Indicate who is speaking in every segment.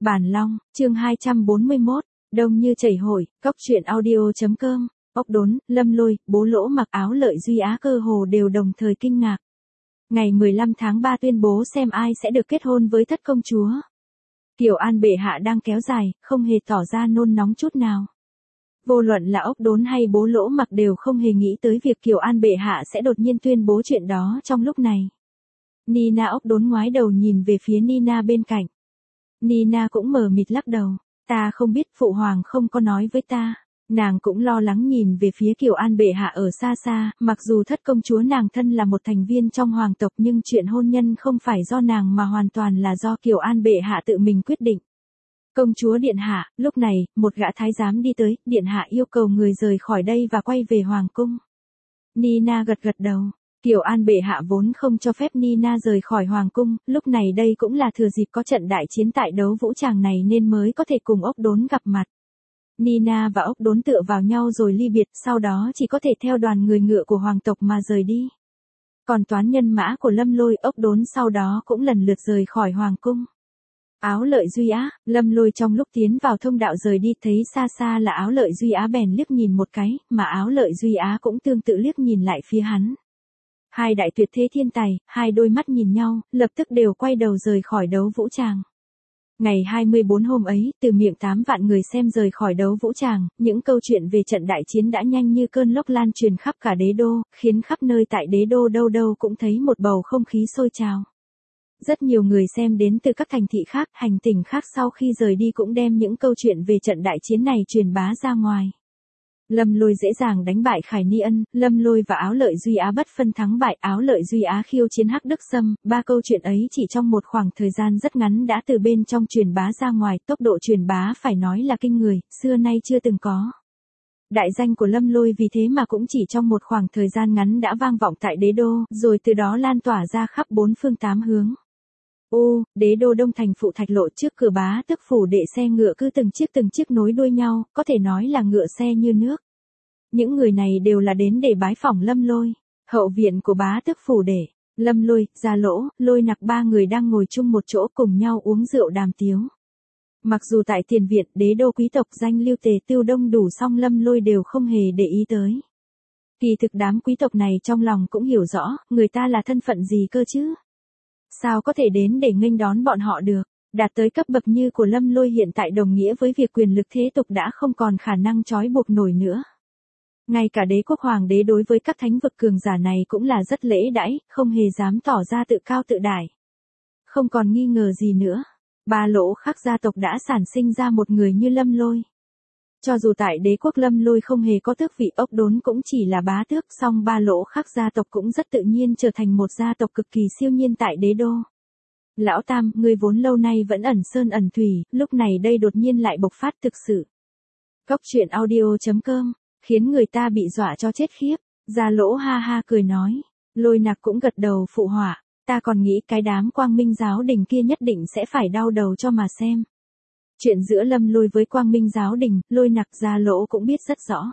Speaker 1: Bản Long, chương 241, đông như chảy hội, cốc truyện audio.com, ốc đốn, Lâm Lôi, Bố Lỗ mặc áo Lợi Duy Á cơ hồ đều đồng thời kinh ngạc. Ngày 15 tháng 3 tuyên bố xem ai sẽ được kết hôn với thất công chúa. Kiều An bệ hạ đang kéo dài, không hề tỏ ra nôn nóng chút nào. Vô luận là ốc đốn hay Bố Lỗ mặc đều không hề nghĩ tới việc Kiều An bệ hạ sẽ đột nhiên tuyên bố chuyện đó trong lúc này. Nina ốc đốn ngoái đầu nhìn về phía Nina bên cạnh. Nina cũng mờ mịt lắc đầu, ta không biết, phụ hoàng không có nói với ta. Nàng cũng lo lắng nhìn về phía Kiều An bệ hạ ở xa xa, mặc dù thất công chúa nàng thân là một thành viên trong hoàng tộc nhưng chuyện hôn nhân không phải do nàng mà hoàn toàn là do Kiều An bệ hạ tự mình quyết định. Công chúa điện hạ, lúc này, một gã thái giám đi tới, điện hạ yêu cầu người rời khỏi đây và quay về hoàng cung. Nina gật gật đầu. Kiều An bệ hạ vốn không cho phép Nina rời khỏi hoàng cung, lúc này đây cũng là thừa dịp có trận đại chiến tại đấu vũ tràng này nên mới có thể cùng ốc đốn gặp mặt. Nina và ốc đốn tựa vào nhau rồi ly biệt, sau đó chỉ có thể theo đoàn người ngựa của hoàng tộc mà rời đi. Còn toán nhân mã của Lâm Lôi, ốc đốn sau đó cũng lần lượt rời khỏi hoàng cung. Áo Lợi Duy Á, Lâm Lôi trong lúc tiến vào thông đạo rời đi thấy xa xa là Áo Lợi Duy Á bèn liếc nhìn một cái, mà Áo Lợi Duy Á cũng tương tự liếc nhìn lại phía hắn. Hai đại tuyệt thế thiên tài, hai đôi mắt nhìn nhau, lập tức đều quay đầu rời khỏi đấu vũ tràng. Ngày 24 hôm ấy, từ miệng 8 vạn người xem rời khỏi đấu vũ tràng, những câu chuyện về trận đại chiến đã nhanh như cơn lốc lan truyền khắp cả đế đô, khiến khắp nơi tại đế đô đâu đâu cũng thấy một bầu không khí sôi trào. Rất nhiều người xem đến từ các thành thị khác, hành tinh khác sau khi rời đi cũng đem những câu chuyện về trận đại chiến này truyền bá ra ngoài. Lâm Lôi dễ dàng đánh bại Khải Ni Ân, Lâm Lôi và Áo Lợi Duy Á bất phân thắng bại, Áo Lợi Duy Á khiêu chiến Hắc Đức Sâm, ba câu chuyện ấy chỉ trong một khoảng thời gian rất ngắn đã từ bên trong truyền bá ra ngoài, tốc độ truyền bá phải nói là kinh người, xưa nay chưa từng có. Đại danh của Lâm Lôi vì thế mà cũng chỉ trong một khoảng thời gian ngắn đã vang vọng tại đế đô, rồi từ đó lan tỏa ra khắp bốn phương tám hướng. Đế đô Đông thành phụ thạch lộ, trước cửa bá tước phủ đệ xe ngựa cứ từng chiếc nối đuôi nhau, có thể nói là ngựa xe như nước. Những người này đều là đến để bái phỏng Lâm Lôi. Hậu viện của bá tước phủ đệ, Lâm Lôi, Gia Lỗ, Lôi Nặc ba người đang ngồi chung một chỗ cùng nhau uống rượu đàm tiếu. Mặc dù tại tiền viện đế đô quý tộc danh lưu tề tưu đông đủ song Lâm Lôi đều không hề để ý tới. Kỳ thực đám quý tộc này trong lòng cũng hiểu rõ, người ta là thân phận gì cơ chứ? Sao có thể đến để nghênh đón bọn họ được? Đạt tới cấp bậc như của Lâm Lôi hiện tại đồng nghĩa với việc quyền lực thế tục đã không còn khả năng trói buộc nổi nữa. Ngay cả đế quốc hoàng đế đối với các thánh vực cường giả này cũng là rất lễ đãi, không hề dám tỏ ra tự cao tự đại. Không còn nghi ngờ gì nữa, ba lỗ khác gia tộc đã sản sinh ra một người như Lâm Lôi. Cho dù tại đế quốc Lâm Lôi không hề có tước vị, ốc đốn cũng chỉ là bá tước, song ba lỗ khác gia tộc cũng rất tự nhiên trở thành một gia tộc cực kỳ siêu nhiên tại đế đô. Lão Tam, ngươi vốn lâu nay vẫn ẩn sơn ẩn thủy, lúc này đây đột nhiên lại bộc phát thực sự. Cốc truyện audio.com, khiến người ta bị dọa cho chết khiếp. Gia Lỗ ha ha cười nói. Lôi Nặc cũng gật đầu phụ họa, ta còn nghĩ cái đám Quang Minh giáo đình kia nhất định sẽ phải đau đầu cho mà xem. Chuyện giữa Lâm Lôi với Quang Minh giáo đình, Lôi Nặc, Gia Lỗ cũng biết rất rõ.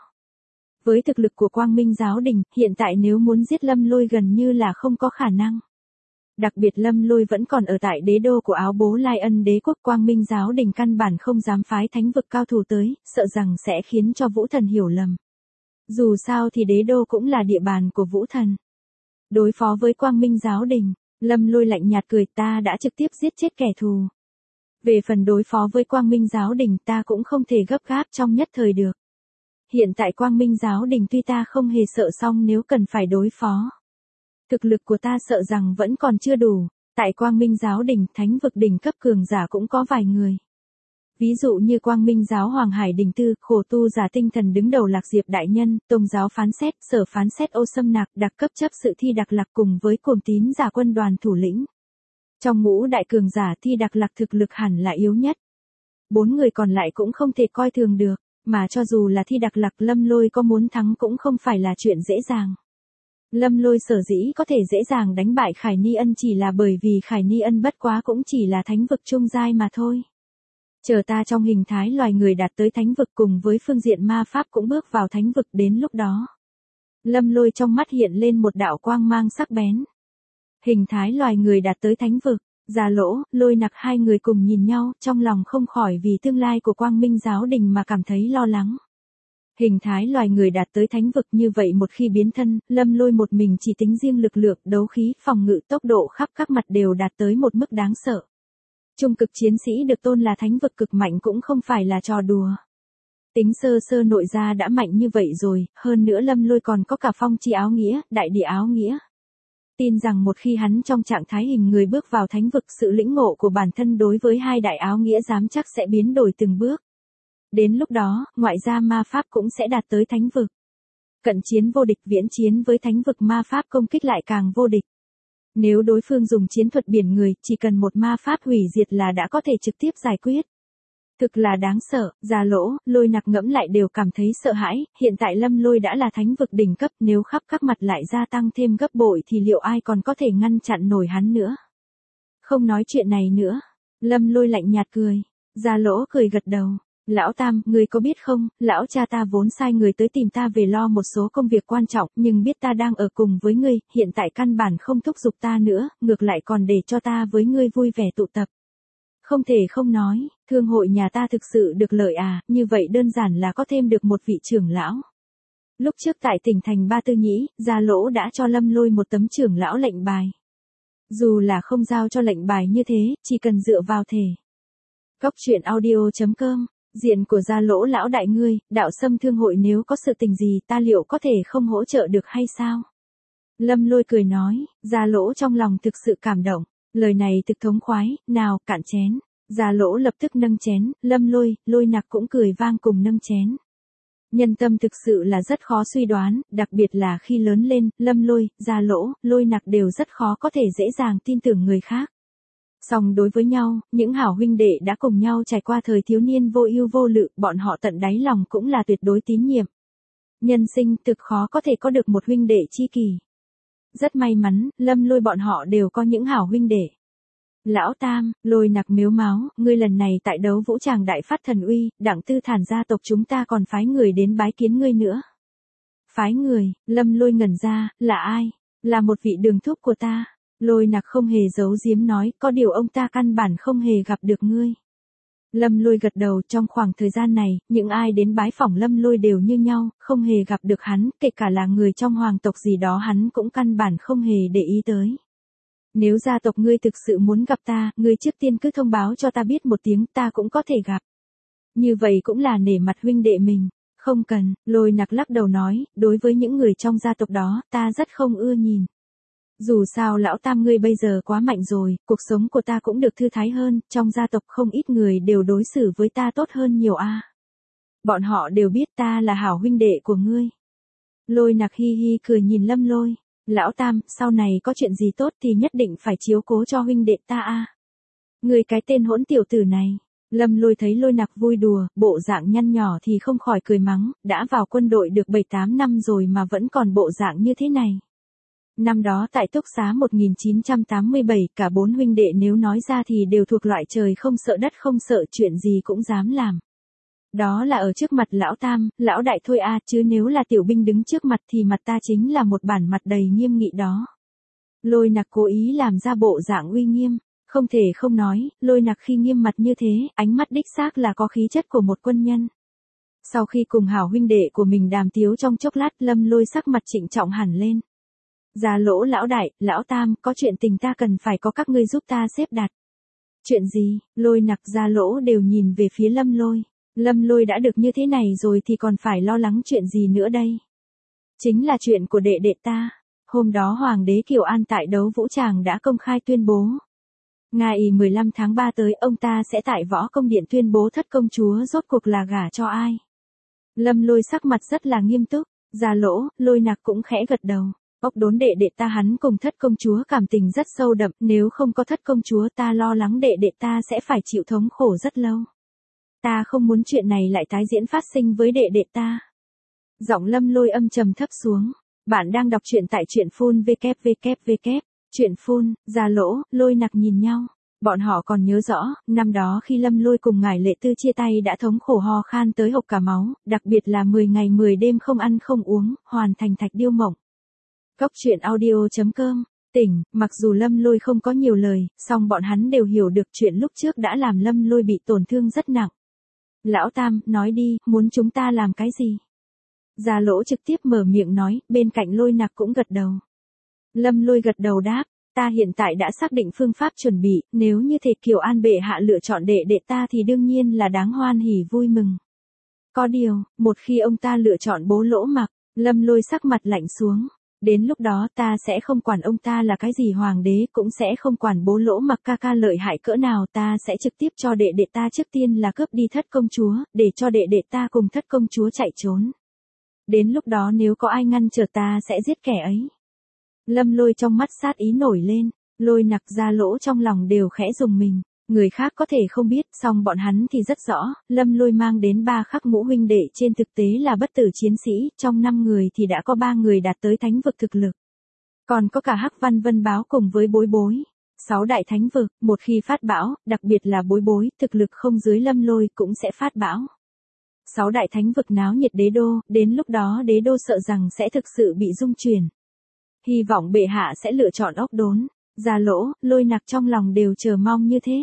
Speaker 1: Với thực lực của Quang Minh giáo đình, hiện tại nếu muốn giết Lâm Lôi gần như là không có khả năng. Đặc biệt Lâm Lôi vẫn còn ở tại đế đô của Áo Bố Lai Ân đế quốc, Quang Minh giáo đình căn bản không dám phái thánh vực cao thủ tới, sợ rằng sẽ khiến cho Vũ Thần hiểu lầm. Dù sao thì đế đô cũng là địa bàn của Vũ Thần. Đối phó với Quang Minh giáo đình, Lâm Lôi lạnh nhạt cười, ta đã trực tiếp giết chết kẻ thù. Về phần đối phó với Quang Minh giáo đình ta cũng không thể gấp gáp trong nhất thời được. Hiện tại Quang Minh giáo đình tuy ta không hề sợ, song nếu cần phải đối phó, thực lực của ta sợ rằng vẫn còn chưa đủ. Tại Quang Minh giáo đình, thánh vực đỉnh cấp cường giả cũng có vài người. Ví dụ như Quang Minh giáo Hoàng Hải Đình Tư, khổ tu giả tinh thần đứng đầu Lạc Diệp Đại Nhân, Tông giáo phán xét, Sở phán xét Ô Sâm Nạc, đặc cấp chấp sự Thi Đặc Lạc cùng với Cuồng Tín giả quân đoàn thủ lĩnh. Trong ngũ đại cường giả Thi Đặc Lạc thực lực hẳn là yếu nhất. 4 người còn lại cũng không thể coi thường được, mà cho dù là Thi Đặc Lạc, Lâm Lôi có muốn thắng cũng không phải là chuyện dễ dàng. Lâm Lôi sở dĩ có thể dễ dàng đánh bại Khải Ni Ân chỉ là bởi vì Khải Ni Ân bất quá cũng chỉ là thánh vực trung giai mà thôi. Chờ ta trong hình thái loài người đạt tới thánh vực cùng với phương diện ma pháp cũng bước vào thánh vực, đến lúc đó. Lâm Lôi trong mắt hiện lên một đạo quang mang sắc bén. Hình thái loài người đạt tới thánh vực, Gia Lỗ, Lôi Nặc hai người cùng nhìn nhau, trong lòng không khỏi vì tương lai của Quang Minh giáo đình mà cảm thấy lo lắng. Hình thái loài người đạt tới thánh vực như vậy một khi biến thân, Lâm Lôi một mình chỉ tính riêng lực lượng, đấu khí, phòng ngự, tốc độ khắp các mặt đều đạt tới một mức đáng sợ. Trung cực chiến sĩ được tôn là thánh vực cực mạnh cũng không phải là trò đùa. Tính sơ sơ nội gia đã mạnh như vậy rồi, hơn nữa Lâm Lôi còn có cả phong chi áo nghĩa, đại địa áo nghĩa. Tin rằng một khi hắn trong trạng thái hình người bước vào thánh vực, sự lĩnh ngộ của bản thân đối với hai đại áo nghĩa dám chắc sẽ biến đổi từng bước. Đến lúc đó, ngoại gia ma pháp cũng sẽ đạt tới thánh vực. Cận chiến vô địch, viễn chiến với thánh vực ma pháp công kích lại càng vô địch. Nếu đối phương dùng chiến thuật biển người, chỉ cần một ma pháp hủy diệt là đã có thể trực tiếp giải quyết. Thực là đáng sợ, Gia Lỗ, Lôi Nặc ngẫm lại đều cảm thấy sợ hãi, hiện tại Lâm Lôi đã là thánh vực đỉnh cấp, nếu khắp các mặt lại gia tăng thêm gấp bội thì liệu ai còn có thể ngăn chặn nổi hắn nữa. Không nói chuyện này nữa, Lâm Lôi lạnh nhạt cười, Gia Lỗ cười gật đầu. Lão Tam, ngươi có biết không, lão cha ta vốn sai người tới tìm ta về lo một số công việc quan trọng, nhưng biết ta đang ở cùng với ngươi, hiện tại căn bản không thúc giục ta nữa, ngược lại còn để cho ta với ngươi vui vẻ tụ tập. Không thể không nói, thương hội nhà ta thực sự được lợi à, như vậy đơn giản là có thêm được một vị trưởng lão. Lúc trước tại tỉnh thành Ba Tư Nhĩ, Gia Lỗ đã cho Lâm Lôi một tấm trưởng lão lệnh bài. Dù là không giao cho lệnh bài như thế, chỉ cần dựa vào thể. Cóc truyện audio.com. Diện của Gia Lỗ lão đại ngươi, đạo Sâm thương hội nếu có sự tình gì ta liệu có thể không hỗ trợ được hay sao? Lâm Lôi cười nói, Gia Lỗ trong lòng thực sự cảm động, lời này thực thống khoái, nào, cạn chén. Gia Lỗ lập tức nâng chén, Lâm Lôi, Lôi Nặc cũng cười vang cùng nâng chén. Nhân tâm thực sự là rất khó suy đoán, đặc biệt là khi lớn lên, Lâm Lôi, Gia Lỗ, Lôi Nặc đều rất khó có thể dễ dàng tin tưởng người khác. Song đối với nhau, những hảo huynh đệ đã cùng nhau trải qua thời thiếu niên vô ưu vô lự, bọn họ tận đáy lòng cũng là tuyệt đối tín nhiệm. Nhân sinh thực khó có thể có được một huynh đệ tri kỷ. Rất may mắn, Lâm Lôi bọn họ đều có những hảo huynh đệ. Lão Tam, Lôi Nặc mếu máo, ngươi lần này tại đấu vũ tràng đại phát thần uy, Đặng Tư Thản gia tộc chúng ta còn phái người đến bái kiến ngươi nữa. Phái người, Lâm Lôi ngẩn ra, là ai? Là một vị đường thúc của ta. Lôi Nặc không hề giấu giếm nói, có điều ông ta căn bản không hề gặp được ngươi. Lâm Lôi gật đầu, trong khoảng thời gian này, những ai đến bái phỏng Lâm Lôi đều như nhau, không hề gặp được hắn, kể cả là người trong hoàng tộc gì đó hắn cũng căn bản không hề để ý tới. Nếu gia tộc ngươi thực sự muốn gặp ta, ngươi trước tiên cứ thông báo cho ta biết một tiếng, ta cũng có thể gặp. Như vậy cũng là nể mặt huynh đệ mình. Không cần, Lôi Nặc lắc đầu nói, đối với những người trong gia tộc đó, ta rất không ưa nhìn. Dù sao lão Tam ngươi bây giờ quá mạnh rồi, cuộc sống của ta cũng được thư thái hơn, trong gia tộc không ít người đều đối xử với ta tốt hơn nhiều a. Bọn họ đều biết ta là hảo huynh đệ của ngươi. Lôi Nặc hi hi cười nhìn Lâm Lôi, lão Tam, sau này có chuyện gì tốt thì nhất định phải chiếu cố cho huynh đệ ta a. Ngươi cái tên hỗn tiểu tử này. Lâm Lôi thấy Lôi Nặc vui đùa, bộ dạng nhăn nhỏ thì không khỏi cười mắng, đã vào quân đội được 7-8 năm rồi mà vẫn còn bộ dạng như thế này. Năm đó tại Túc Xá 1987, cả 4 huynh đệ nếu nói ra thì đều thuộc loại trời không sợ đất không sợ, chuyện gì cũng dám làm. Đó là ở trước mặt lão Tam, lão đại thôi a, chứ nếu là tiểu binh đứng trước mặt thì mặt ta chính là một bản mặt đầy nghiêm nghị đó. Lôi Nặc cố ý làm ra bộ dạng uy nghiêm, không thể không nói, Lôi Nặc khi nghiêm mặt như thế, ánh mắt đích xác là có khí chất của một quân nhân. Sau khi cùng hảo huynh đệ của mình đàm tiếu trong chốc lát, Lâm Lôi sắc mặt trịnh trọng hẳn lên. Gia Lỗ lão đại, lão Tam, có chuyện tình ta cần phải có các ngươi giúp ta xếp đặt. Chuyện gì? Lôi Nặc, Gia Lỗ đều nhìn về phía Lâm Lôi. Lâm Lôi đã được như thế này rồi thì còn phải lo lắng chuyện gì nữa đây? Chính là chuyện của đệ đệ ta. Hôm đó Hoàng đế Kiều An tại đấu vũ tràng đã công khai tuyên bố. Ngày 15 tháng 3 tới ông ta sẽ tại Võ Công Điện tuyên bố thất công chúa rốt cuộc là gả cho ai. Lâm Lôi sắc mặt rất là nghiêm túc. Gia Lỗ, Lôi Nặc cũng khẽ gật đầu. Ốc đốn đệ đệ ta hắn cùng thất công chúa cảm tình rất sâu đậm, nếu không có thất công chúa ta lo lắng đệ đệ ta sẽ phải chịu thống khổ rất lâu. Ta không muốn chuyện này lại tái diễn phát sinh với đệ đệ ta. Giọng Lâm Lôi âm trầm thấp xuống. Bạn đang đọc truyện tại truyện phun www. Truyện phun, Gia Lỗ, Lôi Nặc nhìn nhau. Bọn họ còn nhớ rõ, năm đó khi Lâm Lôi cùng ngài Lệ Tư chia tay đã thống khổ ho khan tới hộc cả máu, đặc biệt là 10 ngày 10 đêm không ăn không uống, hoàn thành thạch điêu mộng. Cóc truyện audio.com Tỉnh, mặc dù Lâm Lôi không có nhiều lời, song bọn hắn đều hiểu được chuyện lúc trước đã làm Lâm Lôi bị tổn thương rất nặng. Lão Tam, nói đi, muốn chúng ta làm cái gì? Gia Lỗ trực tiếp mở miệng nói, bên cạnh Lôi Nặc cũng gật đầu. Lâm Lôi gật đầu đáp, ta hiện tại đã xác định phương pháp chuẩn bị, nếu như thể Kiều An bệ hạ lựa chọn đệ đệ ta thì đương nhiên là đáng hoan hỉ vui mừng. Có điều, một khi ông ta lựa chọn Bố Lỗ Mặc, Lâm Lôi sắc mặt lạnh xuống. Đến lúc đó ta sẽ không quản ông ta là cái gì hoàng đế, cũng sẽ không quản Bố Lỗ Mặc ca ca lợi hại cỡ nào, ta sẽ trực tiếp cho đệ đệ ta trước tiên là cướp đi thất công chúa, để cho đệ đệ ta cùng thất công chúa chạy trốn. Đến lúc đó nếu có ai ngăn trở ta sẽ giết kẻ ấy. Lâm Lôi trong mắt sát ý nổi lên, Lôi Nặc Gia Lỗ trong lòng đều khẽ rùng mình. Người khác có thể không biết, song bọn hắn thì rất rõ, Lâm Lôi mang đến 3 khắc ngũ huynh đệ trên thực tế là bất tử chiến sĩ, trong 5 người thì đã có 3 người đạt tới thánh vực thực lực. Còn có cả Hắc Văn Vân Báo cùng với Bối Bối. 6 đại thánh vực, một khi phát bão, đặc biệt là Bối Bối, thực lực không dưới Lâm Lôi cũng sẽ phát bão. 6 đại thánh vực náo nhiệt đế đô, đến lúc đó đế đô sợ rằng sẽ thực sự bị rung chuyển. Hy vọng bệ hạ sẽ lựa chọn Ốc Đốn. Gia Lỗ, Lôi Nặc trong lòng đều chờ mong như thế.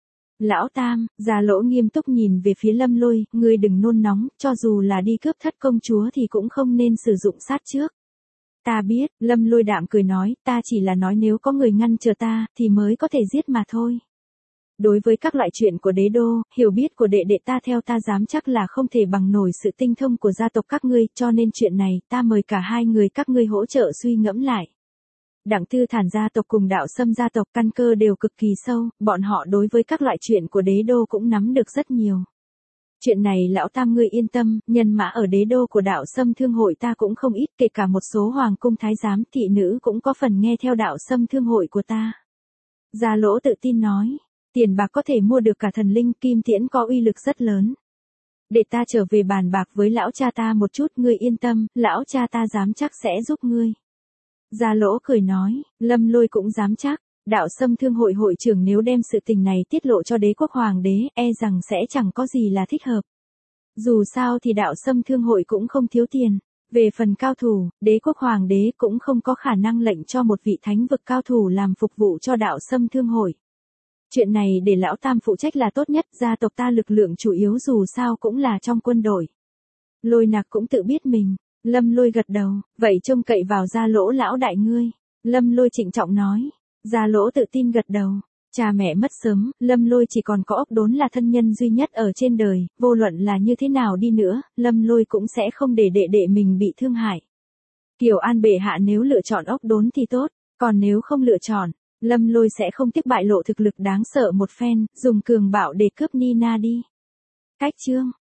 Speaker 1: Lão Tam, Gia Lỗ nghiêm túc nhìn về phía Lâm Lôi, ngươi đừng nôn nóng, cho dù là đi cướp thất công chúa thì cũng không nên sử dụng sát trước. Ta biết, Lâm Lôi đạm cười nói, ta chỉ là nói nếu có người ngăn chờ ta, thì mới có thể giết mà thôi. Đối với các loại chuyện của đế đô, hiểu biết của đệ đệ ta theo ta dám chắc là không thể bằng nổi sự tinh thông của gia tộc các ngươi, cho nên chuyện này, ta mời cả hai người các ngươi hỗ trợ suy ngẫm lại. Đặng Tư Thản gia tộc cùng Đạo Sâm gia tộc căn cơ đều cực kỳ sâu, bọn họ đối với các loại chuyện của đế đô cũng nắm được rất nhiều. Chuyện này lão Tam ngươi yên tâm, nhân mã ở đế đô của Đạo Sâm thương hội ta cũng không ít, kể cả một số hoàng cung thái giám thị nữ cũng có phần nghe theo Đạo Sâm thương hội của ta. Gia Lỗ tự tin nói, tiền bạc có thể mua được cả thần linh, kim tiễn có uy lực rất lớn. Để ta trở về bàn bạc với lão cha ta một chút, ngươi yên tâm, lão cha ta dám chắc sẽ giúp ngươi. Gia Lỗ cười nói, Lâm Lôi cũng dám chắc, Đạo Sâm thương hội hội trưởng nếu đem sự tình này tiết lộ cho đế quốc hoàng đế, e rằng sẽ chẳng có gì là thích hợp. Dù sao thì Đạo Sâm thương hội cũng không thiếu tiền. Về phần cao thủ, đế quốc hoàng đế cũng không có khả năng lệnh cho một vị thánh vực cao thủ làm phục vụ cho Đạo Sâm thương hội. Chuyện này để lão Tam phụ trách là tốt nhất, gia tộc ta lực lượng chủ yếu dù sao cũng là trong quân đội. Lôi Nặc cũng tự biết mình. Lâm Lôi gật đầu, vậy trông cậy vào Gia Lỗ lão đại ngươi. Lâm Lôi trịnh trọng nói. Gia Lỗ tự tin gật đầu. Cha mẹ mất sớm, Lâm Lôi chỉ còn có Ốc Đốn là thân nhân duy nhất ở trên đời, vô luận là như thế nào đi nữa, Lâm Lôi cũng sẽ không để đệ đệ mình bị thương hại. Kiều An bệ hạ nếu lựa chọn Ốc Đốn thì tốt, còn nếu không lựa chọn, Lâm Lôi sẽ không tiếc bại lộ thực lực đáng sợ một phen, dùng cường bạo để cướp Nina đi. Cách chương